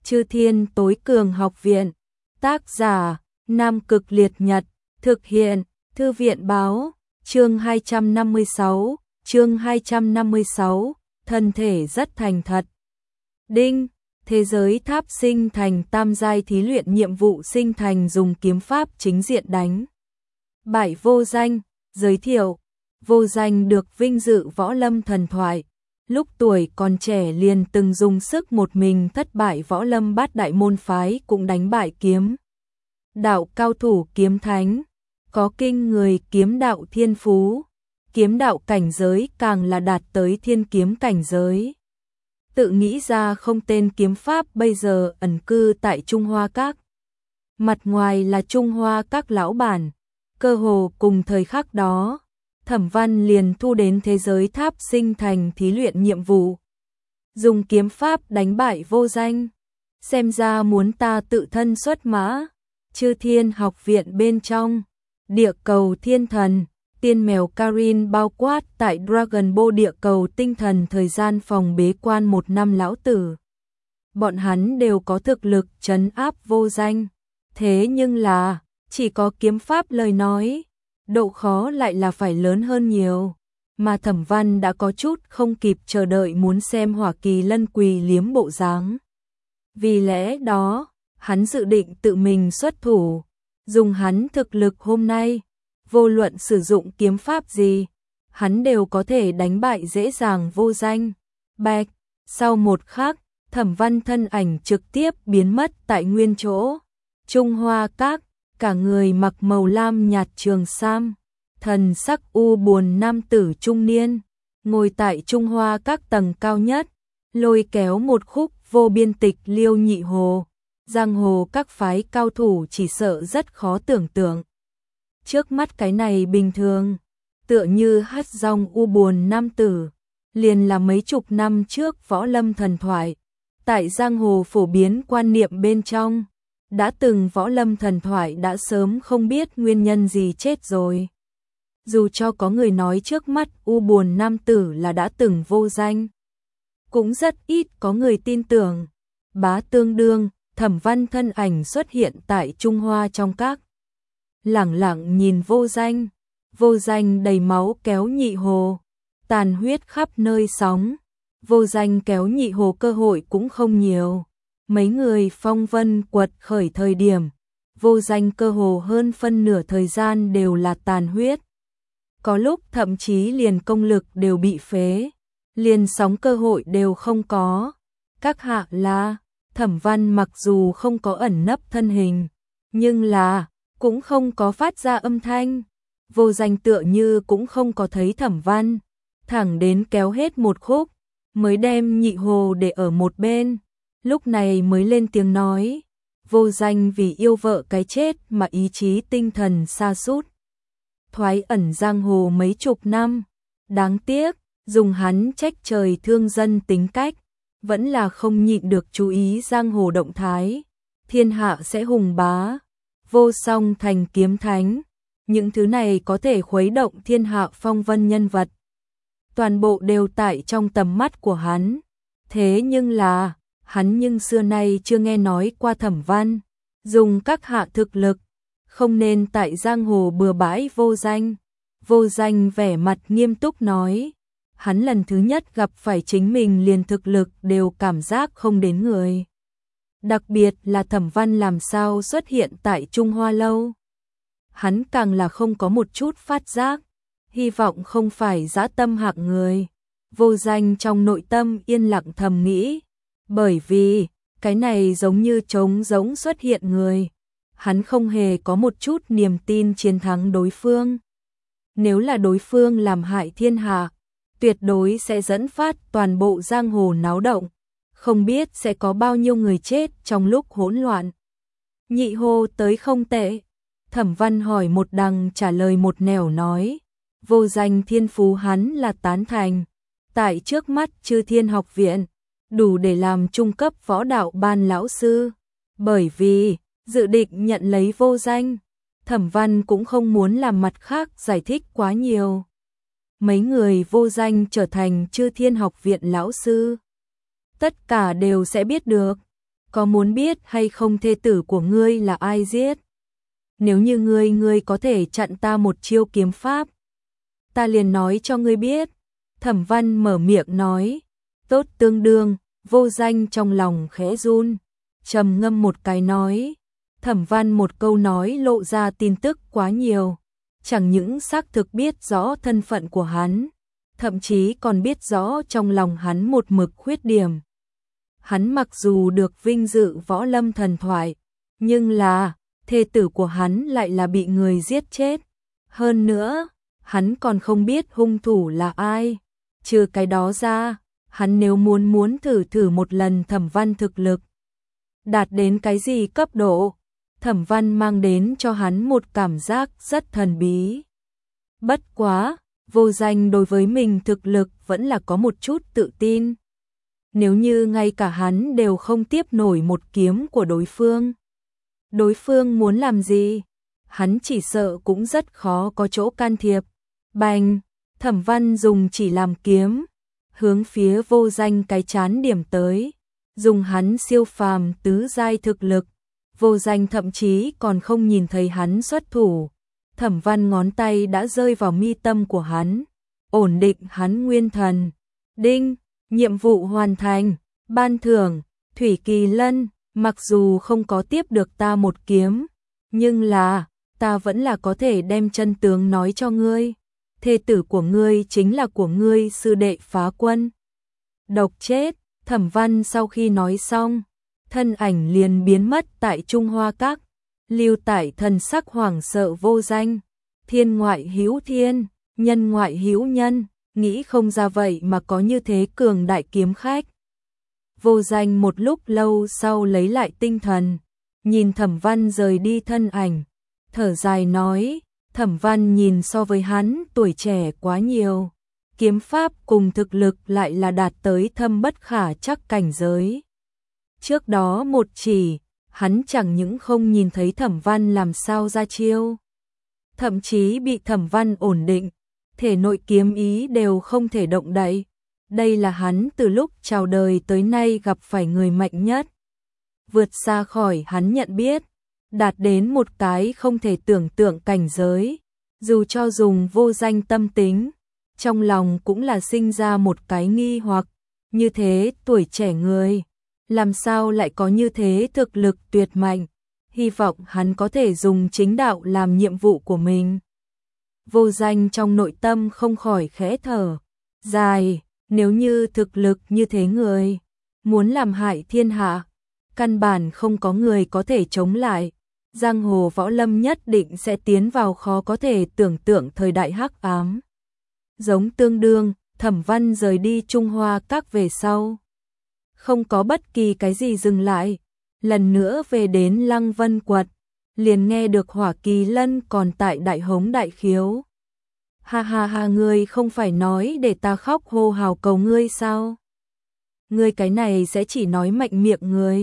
Chư Thiên Tối Cường Học Viện. Tác giả: Nam Cực Liệt Nhật. Thực hiện: Thư viện báo. Chương 256, thân thể rất thành thật. Đinh, thế giới tháp sinh thành tam giai thí luyện nhiệm vụ sinh thành dùng kiếm pháp chính diện đánh bại Vô Danh. Giới thiệu: Vô Danh được vinh dự võ lâm thần thoại. Lúc tuổi còn trẻ liền từng dùng sức một mình thất bại võ lâm bát đại môn phái, cũng đánh bại kiếm đạo cao thủ kiếm thánh, có kinh người kiếm đạo thiên phú. Kiếm đạo cảnh giới càng là đạt tới thiên kiếm cảnh giới. Tự nghĩ ra không tên kiếm pháp, bây giờ ẩn cư tại Trung Hoa Các. Mặt ngoài là Trung Hoa Các lão bản, cơ hồ cùng thời khắc đó, Thẩm Văn liền thu đến thế giới tháp sinh thành thí luyện nhiệm vụ. Dùng kiếm pháp đánh bại Vô Danh. Xem ra muốn ta tự thân xuất mã. Chư Thiên Học Viện bên trong, địa cầu thiên thần, tiên mèo Karin bao quát tại Dragon Ball địa cầu tinh thần thời gian phòng bế quan 1 năm lão tử. Bọn hắn đều có thực lực trấn áp Vô Danh. Thế nhưng là, chỉ có kiếm pháp lời nói, độ khó lại là phải lớn hơn nhiều. Mà Thẩm Văn đã có chút không kịp chờ đợi muốn xem Hỏa Kỳ Lân quỳ liếm bộ dáng. Vì lẽ đó, hắn dự định tự mình xuất thủ. Dùng hắn thực lực hôm nay, vô luận sử dụng kiếm pháp gì, hắn đều có thể đánh bại dễ dàng Vô Danh. Bạch, sau một khắc, Thẩm Văn thân ảnh trực tiếp biến mất tại nguyên chỗ. Trung Hoa Các, cả người mặc màu lam nhạt trường sam, thần sắc u buồn nam tử trung niên, ngồi tại Trung Hoa Các tầng cao nhất, lôi kéo một khúc vô biên tịch liêu nhị hồ. Giang hồ các phái cao thủ chỉ sợ rất khó tưởng tượng. Trước mắt cái này bình thường, tựa như hát rong u buồn nam tử, liền là mấy chục năm trước võ lâm thần thoại. Tại giang hồ phổ biến quan niệm bên trong, đã từng võ lâm thần thoại đã sớm không biết nguyên nhân gì chết rồi. Dù cho có người nói trước mắt u buồn nam tử là đã từng Vô Danh, cũng rất ít có người tin tưởng. Bá tương đương, Thẩm Văn thân ảnh xuất hiện tại Trung Hoa trong các. Lẳng lặng nhìn Vô Danh. Vô Danh đầy máu kéo nhị hồ, tàn huyết khắp nơi sóng. Vô Danh kéo nhị hồ cơ hội cũng không nhiều. Mấy người phong vân quật khởi thời điểm, Vô Danh cơ hồ hơn phân nửa thời gian đều là tàn huyết. Có lúc thậm chí liền công lực đều bị phế, liền sóng cơ hội đều không có. Các hạ là Thẩm Văn mặc dù không có ẩn nấp thân hình, nhưng là cũng không có phát ra âm thanh. Vô Danh tựa như cũng không có thấy Thẩm Văn, thẳng đến kéo hết một khúc, mới đem nhị hồ để ở một bên, lúc này mới lên tiếng nói. Vô Danh vì yêu vợ cái chết mà ý chí tinh thần sa sút, thoái ẩn giang hồ mấy chục năm. Đáng tiếc, dùng hắn trách trời thương dân tính cách, vẫn là không nhịn được chú ý giang hồ động thái. Thiên hạ sẽ hùng bá, vô song thành kiếm thánh, những thứ này có thể khuấy động thiên hạ phong vân nhân vật, toàn bộ đều tại trong tầm mắt của hắn. Thế nhưng là, hắn nhưng xưa nay chưa nghe nói qua Thẩm Văn dùng các hạ thực lực, không nên tại giang hồ bừa bãi Vô Danh. Vô Danh vẻ mặt nghiêm túc nói. Hắn lần thứ nhất gặp phải chính mình liền thực lực đều cảm giác không đến người. Đặc biệt là Thẩm Văn làm sao xuất hiện tại Trung Hoa lâu. Hắn càng là không có một chút phát giác, hy vọng không phải dã tâm hạng người. Vô Danh trong nội tâm yên lặng thầm nghĩ, bởi vì cái này giống như trống rỗng xuất hiện người. Hắn không hề có một chút niềm tin chiến thắng đối phương. Nếu là đối phương làm hại thiên hạ, tuyệt đối sẽ dẫn phát toàn bộ giang hồ náo động, không biết sẽ có bao nhiêu người chết trong lúc hỗn loạn. Nhị hồ tới không tệ. Thẩm Văn hỏi một đằng trả lời một nẻo nói. Vô Danh thiên phú hắn là tán thành. Tại trước mắt Chư Thiên Học Viện, đủ để làm trung cấp võ đạo ban lão sư. Bởi vì dự định nhận lấy Vô Danh, Thẩm Văn cũng không muốn làm mặt khác giải thích quá nhiều. Mấy người Vô Danh trở thành Chư Thiên Học Viện lão sư, tất cả đều sẽ biết được. có muốn biết hay không thê tử của ngươi là ai giết? Nếu như ngươi có thể chặn ta một chiêu kiếm pháp, ta liền nói cho ngươi biết. Thẩm Văn mở miệng nói, tốt Tương Đương. Vô Danh trong lòng khẽ run, trầm ngâm một cái nói, Thẩm Văn một câu nói lộ ra tin tức quá nhiều, chẳng những xác thực biết rõ thân phận của hắn, thậm chí còn biết rõ trong lòng hắn một mực khuyết điểm. Hắn mặc dù được vinh dự võ lâm thần thoại, nhưng là thê tử của hắn lại là bị người giết chết. Hơn nữa, hắn còn không biết hung thủ là ai. Trừ cái đó ra, hắn nếu muốn thử một lần Thẩm Văn thực lực đạt đến cái gì cấp độ, Thẩm Văn mang đến cho hắn một cảm giác rất thần bí. Bất quá, Vô Danh đối với mình thực lực vẫn là có một chút tự tin. Nếu như ngay cả hắn đều không tiếp nổi một kiếm của đối phương muốn làm gì, hắn chỉ sợ cũng rất khó có chỗ can thiệp. Bành, Thẩm Văn dùng chỉ làm kiếm, hướng phía Vô Danh cái chán điểm tới, dùng hắn siêu phàm tứ giai thực lực, Vô Danh thậm chí còn không nhìn thấy hắn xuất thủ. Thẩm Văn ngón tay đã rơi vào mi tâm của hắn, ổn định hắn nguyên thần. Đinh, nhiệm vụ hoàn thành, ban thưởng, Thủy Kỳ Lân, mặc dù không có tiếp được ta một kiếm, nhưng là, ta vẫn là có thể đem chân tướng nói cho ngươi. Thê tử của ngươi chính là của ngươi sư đệ Phá Quân. Độc chết. Thẩm Văn sau khi nói xong, thân ảnh liền biến mất tại Trung Hoa Các, lưu tại thần sắc hoảng sợ Vô Danh. Thiên ngoại hữu thiên, nhân ngoại hữu nhân, nghĩ không ra vậy mà có như thế cường đại kiếm khách. Vô Danh một lúc lâu sau lấy lại tinh thần, nhìn Thẩm Văn rời đi thân ảnh, thở dài nói, Thẩm Văn nhìn so với hắn tuổi trẻ quá nhiều, kiếm pháp cùng thực lực lại là đạt tới thâm bất khả chắc cảnh giới. Trước đó một chỉ, hắn chẳng những không nhìn thấy Thẩm Văn làm sao ra chiêu, thậm chí bị Thẩm Văn ổn định, thể nội kiếm ý đều không thể động đậy. Đây là hắn từ lúc chào đời tới nay gặp phải người mạnh nhất. Vượt xa khỏi hắn nhận biết, đạt đến một cái không thể tưởng tượng cảnh giới, dù cho dùng Vô Danh tâm tính, trong lòng cũng là sinh ra một cái nghi hoặc, như thế tuổi trẻ người, làm sao lại có như thế thực lực tuyệt mạnh, hy vọng hắn có thể dùng chính đạo làm nhiệm vụ của mình. Vô Danh trong nội tâm không khỏi khẽ thở dài, nếu như thực lực như thế người, muốn làm hại thiên hạ, căn bản không có người có thể chống lại. Giang hồ võ lâm nhất định sẽ tiến vào khó có thể tưởng tượng thời đại hắc ám. Giống Tương Đương, Thẩm Văn rời đi Trung Hoa Các về sau, không có bất kỳ cái gì dừng lại, lần nữa về đến Lăng Vân Quật, liền nghe được Hỏa Kỳ Lân còn tại đại hống đại khiếu. Ha ha ha, ngươi không phải nói để ta khóc hô hào cầu ngươi sao? Ngươi cái này sẽ chỉ nói mạnh miệng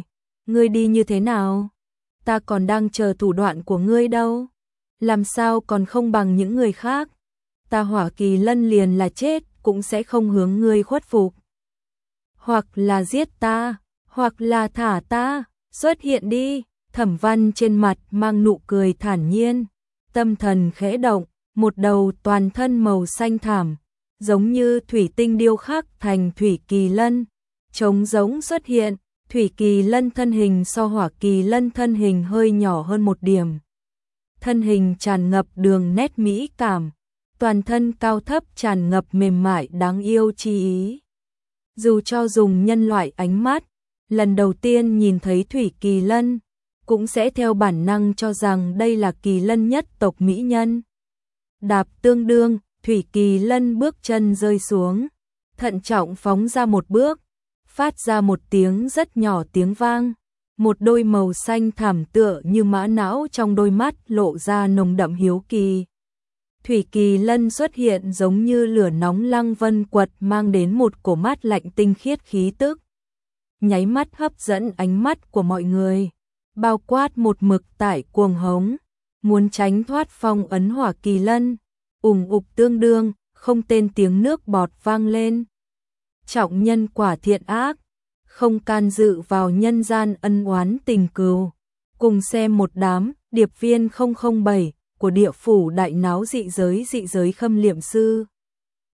ngươi đi như thế nào? Ta còn đang chờ thủ đoạn của ngươi đâu, làm sao còn không bằng những người khác, ta Hỏa Kỳ Lân liền là chết cũng sẽ không hướng ngươi khuất phục. Hoặc là giết ta, hoặc là thả ta, xuất hiện đi. Thẩm Văn trên mặt mang nụ cười thản nhiên, tâm thần khẽ động, một đầu toàn thân màu xanh thảm, giống như thủy tinh điêu khắc thành Thủy Kỳ Lân, trống giống xuất hiện. Thủy Kỳ Lân thân hình so Hỏa Kỳ Lân thân hình hơi nhỏ hơn một điểm. Thân hình tràn ngập đường nét mỹ cảm, toàn thân cao thấp tràn ngập mềm mại đáng yêu chi ý. Dù cho dùng nhân loại ánh mắt, lần đầu tiên nhìn thấy Thủy Kỳ Lân, cũng sẽ theo bản năng cho rằng đây là Kỳ Lân nhất tộc mỹ nhân. Đạp Tương Đương, Thủy Kỳ Lân bước chân rơi xuống, thận trọng phóng ra một bước, phát ra một tiếng rất nhỏ tiếng vang, một đôi màu xanh thảm tựa như mã não trong đôi mắt lộ ra nồng đậm hiếu kỳ. Thủy Kỳ Lân xuất hiện giống như lửa nóng Lăng Vân Quật mang đến một cổ mát lạnh tinh khiết khí tức, nháy mắt hấp dẫn ánh mắt của mọi người, bao quát một mực tại cuồng hống, muốn tránh thoát phong ấn Hỏa Kỳ Lân, ùng ục Tương Đương, không tên tiếng nước bọt vang lên. Trọng nhân quả thiện ác, không can dự vào nhân gian ân oán tình cừu. Cùng xem một đám điệp viên 007 của địa phủ đại náo dị giới khâm liệm sư.